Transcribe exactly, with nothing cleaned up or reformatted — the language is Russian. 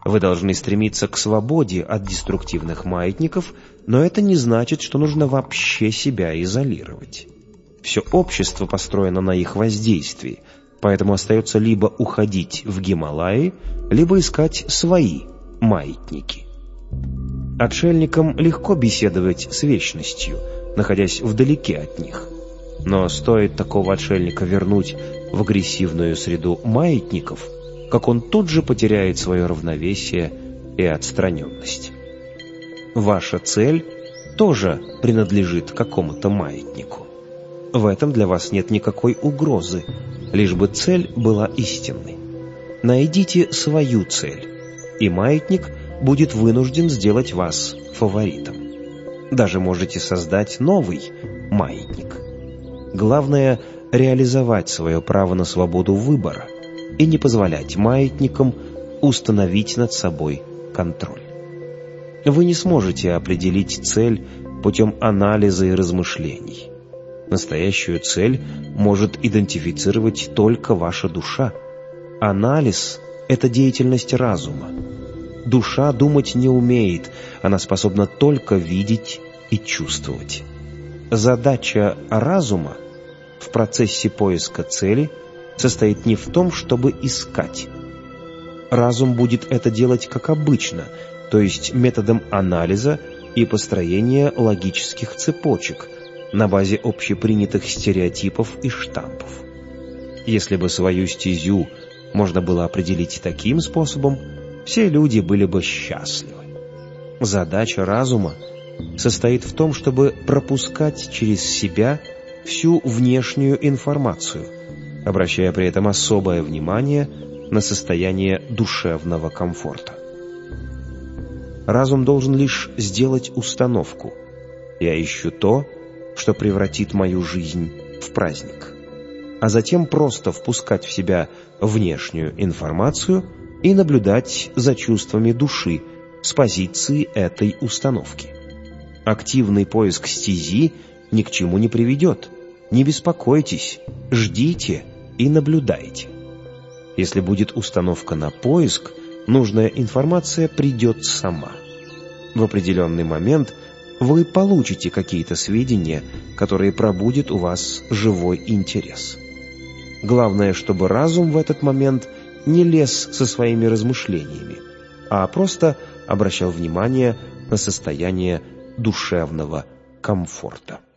Вы должны стремиться к свободе от деструктивных маятников, но это не значит, что нужно вообще себя изолировать. Все общество построено на их воздействии, поэтому остается либо уходить в Гималаи, либо искать свои маятники. Отшельникам легко беседовать с вечностью, находясь вдалеке от них. Но стоит такого отшельника вернуть в агрессивную среду маятников, как он тут же потеряет свое равновесие и отстраненность. Ваша цель тоже принадлежит какому-то маятнику. В этом для вас нет никакой угрозы, лишь бы цель была истинной. Найдите свою цель, и маятник будет вынужден сделать вас фаворитом. Даже можете создать новый маятник. Главное — реализовать свое право на свободу выбора и не позволять маятникам установить над собой контроль. Вы не сможете определить цель путем анализа и размышлений. Настоящую цель может идентифицировать только ваша душа. Анализ — это деятельность разума. Душа думать не умеет, она способна только видеть и чувствовать. Задача разума в процессе поиска цели состоит не в том, чтобы искать. Разум будет это делать как обычно, то есть методом анализа и построения логических цепочек на базе общепринятых стереотипов и штампов. Если бы свою стезю можно было определить таким способом, все люди были бы счастливы. Задача разума состоит в том, чтобы пропускать через себя всю внешнюю информацию, обращая при этом особое внимание на состояние душевного комфорта. Разум должен лишь сделать установку: «Я ищу то, что превратит мою жизнь в праздник», а затем просто впускать в себя внешнюю информацию и наблюдать за чувствами души с позиции этой установки. Активный поиск стези ни к чему не приведет. Не беспокойтесь, ждите и наблюдайте. Если будет установка на поиск, нужная информация придет сама. В определенный момент вы получите какие-то сведения, которые пробудят у вас живой интерес. Главное, чтобы разум в этот момент не лез со своими размышлениями, а просто обращал внимание на состояние душевного комфорта.